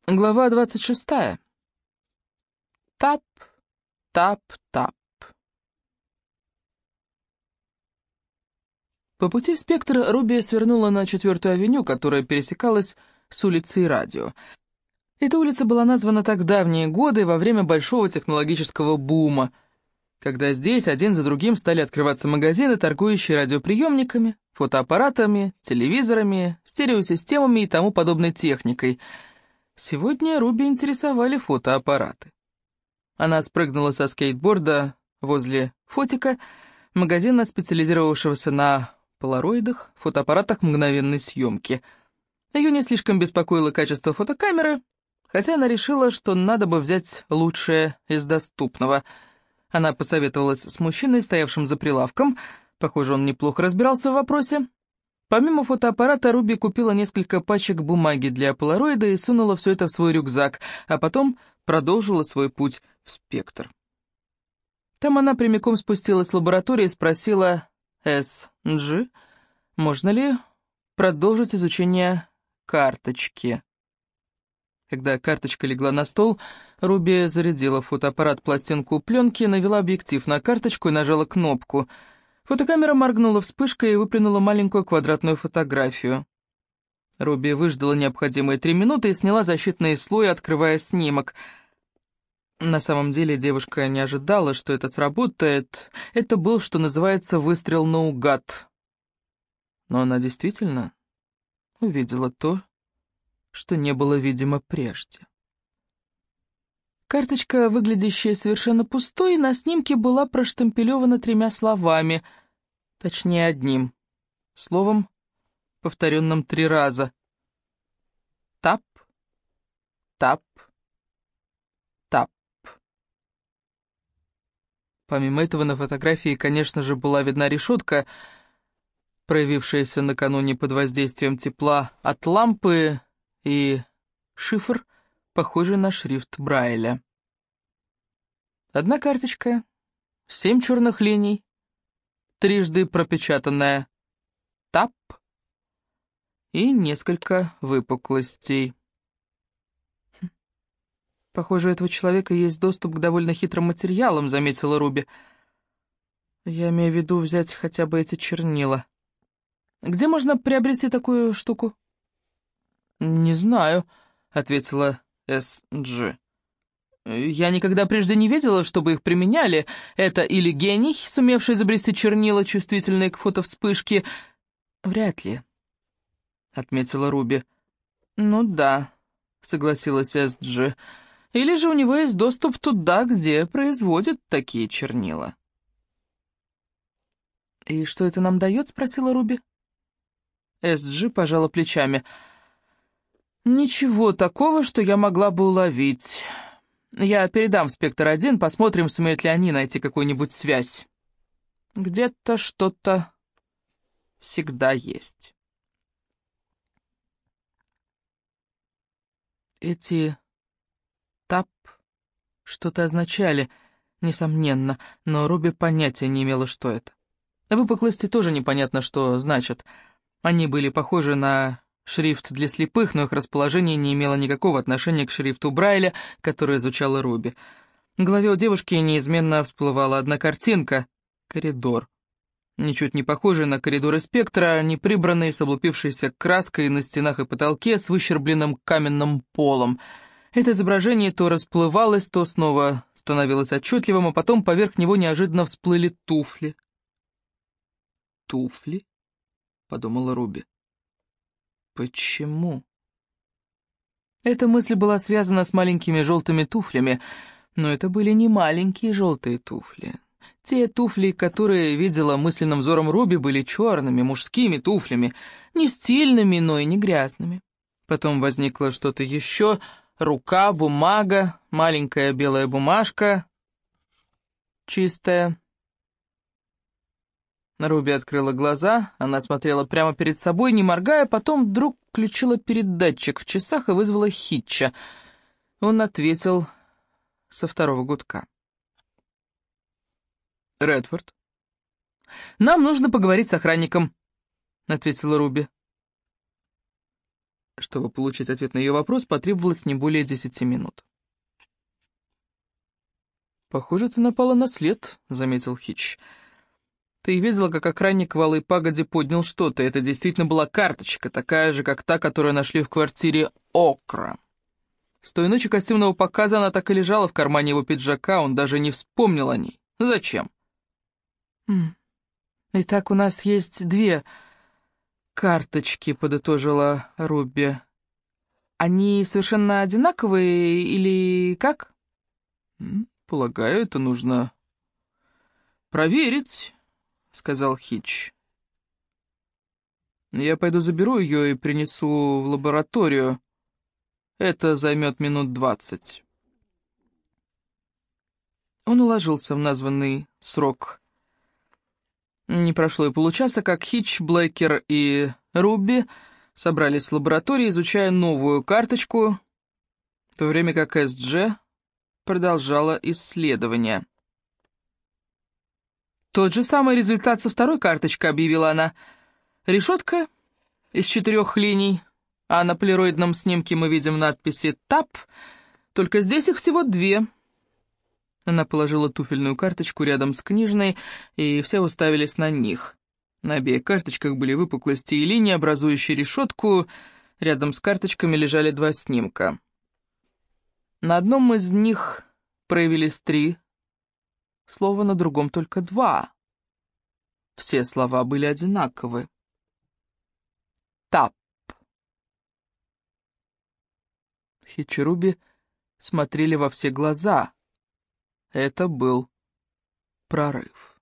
Глава 26. Тап, тап, тап. По пути в «Спектр» Руби свернула на 4-ю авеню, которая пересекалась с улицей Радио. Эта улица была названа так в давние годы, во время большого технологического бума, когда здесь один за другим стали открываться магазины, торгующие радиоприемниками, фотоаппаратами, телевизорами, стереосистемами и тому подобной техникой. Сегодня Руби интересовали фотоаппараты. Она спрыгнула со скейтборда возле фотика, магазина, специализировавшегося на полароидах, фотоаппаратах мгновенной съемки. Ее не слишком беспокоило качество фотокамеры, хотя она решила, что надо бы взять лучшее из доступного. Она посоветовалась с мужчиной, стоявшим за прилавком. Похоже, он неплохо разбирался в вопросе. Помимо фотоаппарата, Руби купила несколько пачек бумаги для полароида и сунула все это в свой рюкзак, а потом продолжила свой путь в «Спектр». Там она прямиком спустилась в лабораторию и спросила С.Дж., можно ли продолжить изучение карточки. Когда карточка легла на стол, Руби зарядила в фотоаппарат пластинку пленки, навела объектив на карточку и нажала кнопку. Фотокамера моргнула вспышкой и выплюнула маленькую квадратную фотографию. Руби выждала необходимые 3 минуты и сняла защитный слой, открывая снимок. На самом деле девушка не ожидала, что это сработает. Это был, что называется, выстрел наугад. Но она действительно увидела то, что не было видимо прежде. Карточка, выглядящая совершенно пустой, на снимке была проштемпелевана 3 словами, точнее одним словом, повторенным 3 раза. Тап, тап, тап. Помимо этого на фотографии, конечно же, была видна решетка, проявившаяся накануне под воздействием тепла от лампы, и шифр, похожий на шрифт Брайля. Одна карточка, 7 черных линий, трижды пропечатанная «тап» и несколько выпуклостей. «Похоже, у этого человека есть доступ к довольно хитрым материалам», — заметила Руби. «Я имею в виду взять хотя бы эти чернила. Где можно приобрести такую штуку?» «Не знаю», — ответила С.Дж. «Я никогда прежде не видела, чтобы их применяли. Это или гений, сумевший изобрести чернила, чувствительные к фотовспышке?» «Вряд ли», — отметила Руби. «Ну да», — согласилась С.Дж. «Или же у него есть доступ туда, где производят такие чернила». «И что это нам дает?» — спросила Руби. С.Дж. пожала плечами. «Ничего такого, что я могла бы уловить. Я передам в «Спектр-1», посмотрим, сумеют ли они найти какую-нибудь связь. Где-то что-то всегда есть». Эти «тап» что-то означали, несомненно, но Руби понятия не имела, что это. Выпуклости тоже непонятно, что значат. Они были похожи на шрифт для слепых, но их расположение не имело никакого отношения к шрифту Брайля, который изучала Руби. В голове у девушки неизменно всплывала одна картинка — коридор. Ничуть не похожий на коридоры «Спектра», не прибранный, с облупившейся краской на стенах и потолке, с выщербленным каменным полом. Это изображение то расплывалось, то снова становилось отчетливым, а потом поверх него неожиданно всплыли туфли. «Туфли?» — подумала Руби. «Почему?» Эта мысль была связана с маленькими желтыми туфлями, но это были не маленькие желтые туфли. Те туфли, которые видела мысленным взором Руби, были черными, мужскими туфлями, не стильными, но и не грязными. Потом возникло что-то еще: рука, бумага, маленькая белая бумажка, чистая. Руби открыла глаза, она смотрела прямо перед собой, не моргая, потом вдруг включила передатчик в часах и вызвала Хитча. Он ответил со второго гудка. «Редфорд, нам нужно поговорить с охранником», — ответила Руби. Чтобы получить ответ на ее вопрос, потребовалось не более 10 минут. «Похоже, ты напала на след», — заметил Хитч. «Ты видела, как охранник в Алой Пагоде поднял что-то. Это действительно была карточка, такая же, как та, которую нашли в квартире Окра. С той ночи костюмного показа она так и лежала в кармане его пиджака, он даже не вспомнил о ней. Зачем?» «Итак, у нас есть две карточки», — подытожила Руби. «Они совершенно одинаковые или как?» «Полагаю, это нужно проверить», — сказал Хитч. «Я пойду заберу ее и принесу в лабораторию. Это займет минут 20». Он уложился в названный срок. Не прошло и получаса, как Хитч, Блэкер и Руби собрались в лаборатории, изучая новую карточку, в то время как С.Дж. продолжала исследование. «Тот же самый результат со второй карточкой», — объявила она. «Решетка из 4 линий, а на полироидном снимке мы видим надписи «ТАП», только здесь их всего 2». Она положила туфельную карточку рядом с книжной, и все уставились на них. На обеих карточках были выпуклости и линии, образующие решетку. Рядом с карточками лежали 2 снимка. На одном из них проявились 3 слова, на другом только 2. Все слова были одинаковы. «ТАП». Хитч и Руби смотрели во все глаза. Это был прорыв.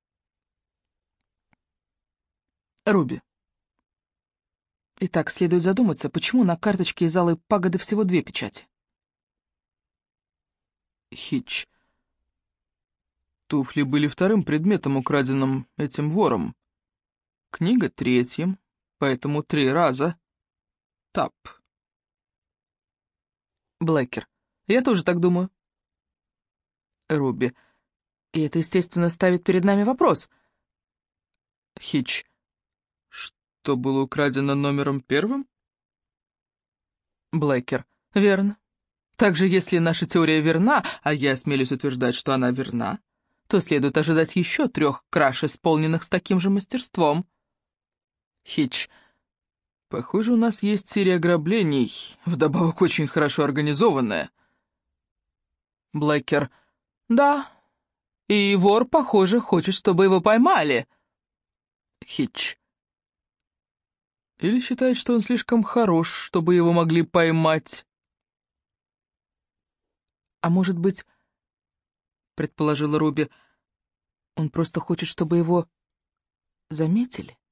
Руби. Итак, следует задуматься, почему на карточке из Алой Пагоды всего 2 печати? Хитч. Туфли были вторым предметом, украденным этим вором. Книга третьим, поэтому 3 раза. ТАП. Блэкер. Я тоже так думаю. Руби. И это, естественно, ставит перед нами вопрос. Хитч. Что было украдено номером 1? Блэкер. Верно. Также, если наша теория верна, а я осмелюсь утверждать, что она верна, то следует ожидать еще 3 краж, исполненных с таким же мастерством. Хитч. Похоже, у нас есть серия ограблений, вдобавок очень хорошо организованная. Блэкер. Да. И вор, похоже, хочет, чтобы его поймали. Хитч. Или считает, что он слишком хорош, чтобы его могли поймать. А может быть, предположила Руби, он просто хочет, чтобы его заметили?